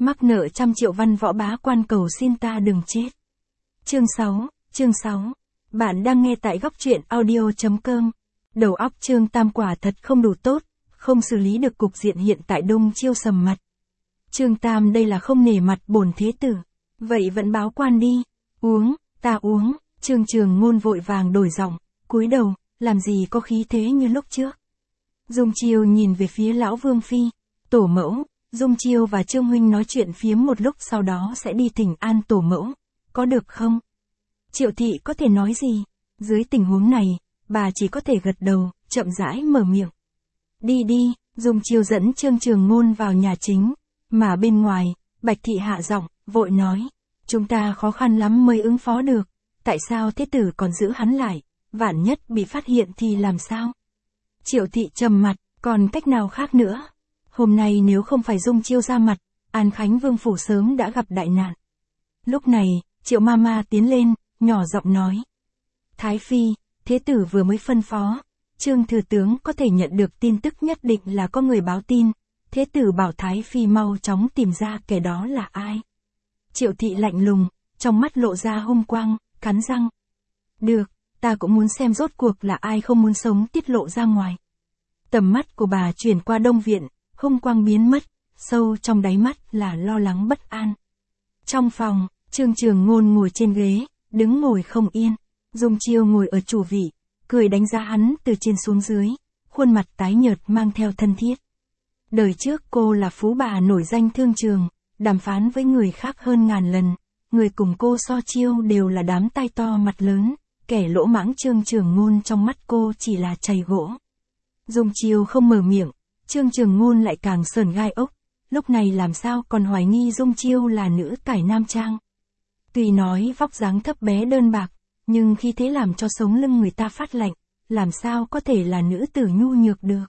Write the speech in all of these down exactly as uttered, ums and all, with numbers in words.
Mắc nợ trăm triệu văn võ bá quan cầu xin ta đừng chết. Chương sáu, chương sáu. Bạn đang nghe tại góc truyện audio.com. Đầu óc Trương Tam quả thật không đủ tốt, không xử lý được cục diện hiện tại Đông Chiêu sầm mặt. Trương Tam đây là không nể mặt bổn thế tử. Vậy vẫn báo quan đi. Uống, ta uống. Trương Trường Ngôn vội vàng đổi giọng, cúi đầu, làm gì có khí thế như lúc trước. Dung Chiêu nhìn về phía lão Vương Phi, tổ mẫu. Dung Chiêu và Trương Huynh nói chuyện phiếm một lúc sau đó sẽ đi thỉnh an tổ mẫu, có được không? Triệu thị có thể nói gì? Dưới tình huống này, bà chỉ có thể gật đầu, chậm rãi mở miệng. Đi đi, Dung Chiêu dẫn Trương Trường Ngôn vào nhà chính, mà bên ngoài, Bạch Thị hạ giọng, vội nói, chúng ta khó khăn lắm mới ứng phó được, tại sao thế tử còn giữ hắn lại, vạn nhất bị phát hiện thì làm sao? Triệu Thị trầm mặt, còn cách nào khác nữa? Hôm nay nếu không phải Dung Chiêu ra mặt, An Khánh Vương phủ sớm đã gặp đại nạn. Lúc này, Triệu Mama tiến lên, nhỏ giọng nói. Thái Phi, thế tử vừa mới phân phó, Trương thừa tướng có thể nhận được tin tức nhất định là có người báo tin, thế tử bảo Thái Phi mau chóng tìm ra kẻ đó là ai. Triệu Thị lạnh lùng, trong mắt lộ ra hung quang, cắn răng. Được, ta cũng muốn xem rốt cuộc là ai không muốn sống tiết lộ ra ngoài. Tầm mắt của bà chuyển qua Đông Viện. Hung quang biến mất, sâu trong đáy mắt là lo lắng bất an. Trong phòng, Trương Trường Ngôn ngồi trên ghế, đứng ngồi không yên. Dung Chiêu ngồi ở chủ vị, cười đánh giá hắn từ trên xuống dưới, khuôn mặt tái nhợt mang theo thân thiết. Đời trước cô là phú bà nổi danh thương trường, đàm phán với người khác hơn ngàn lần, người cùng cô so chiêu đều là đám tai to mặt lớn, kẻ lỗ mãng Trương Trường Ngôn trong mắt cô chỉ là chày gỗ. Dung Chiêu không mở miệng. Trương Trường Ngôn lại càng sởn gai ốc, lúc này làm sao còn hoài nghi Dung Chiêu là nữ cải nam trang. Tuy nói vóc dáng thấp bé đơn bạc, nhưng khi thế làm cho sống lưng người ta phát lạnh, làm sao có thể là nữ tử nhu nhược được.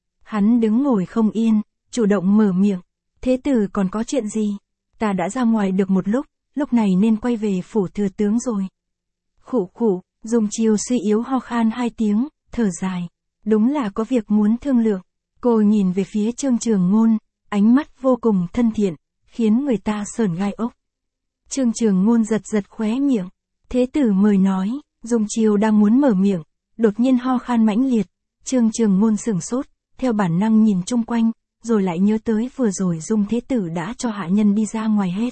Hắn đứng ngồi không yên, chủ động mở miệng, thế tử còn có chuyện gì? Ta đã ra ngoài được một lúc, lúc này nên quay về phủ thừa tướng rồi. Khụ khụ, Dung Chiêu suy yếu ho khan hai tiếng, thở dài, đúng là có việc muốn thương lượng. Cô nhìn về phía Trương Trường Ngôn, ánh mắt vô cùng thân thiện, khiến người ta sởn gai ốc. Trương Trường Ngôn giật giật khóe miệng, thế tử mời nói, Dung Chiêu đang muốn mở miệng, đột nhiên ho khan mãnh liệt, Trương Trường Ngôn sửng sốt, theo bản năng nhìn chung quanh, rồi lại nhớ tới vừa rồi Dung thế tử đã cho hạ nhân đi ra ngoài hết.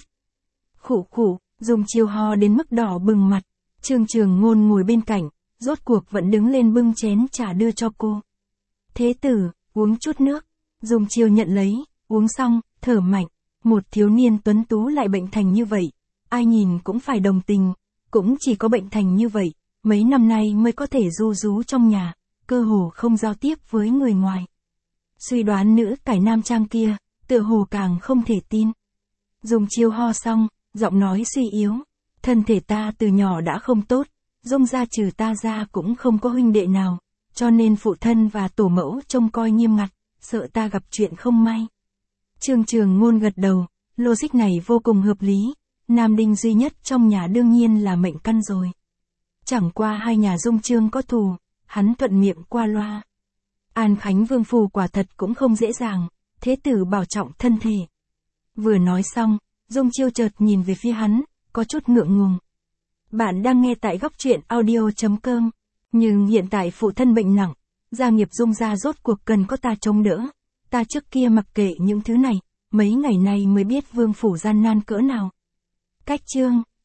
Khụ khụ, Dung Chiêu ho đến mức đỏ bừng mặt, Trương Trường Ngôn ngồi bên cạnh, rốt cuộc vẫn đứng lên bưng chén trà đưa cho cô. Thế tử, uống chút nước. Dung Chiêu nhận lấy, uống xong, thở mạnh. Một thiếu niên tuấn tú lại bệnh thành như vậy. Ai nhìn cũng phải đồng tình. Cũng chỉ có bệnh thành như vậy, mấy năm nay mới có thể ru rú trong nhà, cơ hồ không giao tiếp với người ngoài. Suy đoán nữ cải nam trang kia, tựa hồ càng không thể tin. Dung Chiêu ho xong, giọng nói suy yếu. Thân thể ta từ nhỏ đã không tốt, Dung gia trừ ta ra cũng không có huynh đệ nào. Cho nên phụ thân và tổ mẫu trông coi nghiêm ngặt, sợ ta gặp chuyện không may. Trương Trường Ngôn gật đầu, logic này vô cùng hợp lý, nam đinh duy nhất trong nhà đương nhiên là mệnh căn rồi. Chẳng qua hai nhà Dung Trương có thù, hắn thuận miệng qua loa. An Khánh Vương phủ quả thật cũng không dễ dàng, thế tử bảo trọng thân thể. Vừa nói xong, Dung Chiêu chợt nhìn về phía hắn, có chút ngượng ngùng. Bạn đang nghe tại góc truyện audio.com. Nhưng hiện tại phụ thân bệnh nặng, gia nghiệp Dung gia rốt cuộc cần có ta chống đỡ. Ta trước kia mặc kệ những thứ này, mấy ngày nay mới biết vương phủ gian nan cỡ nào. Cách chương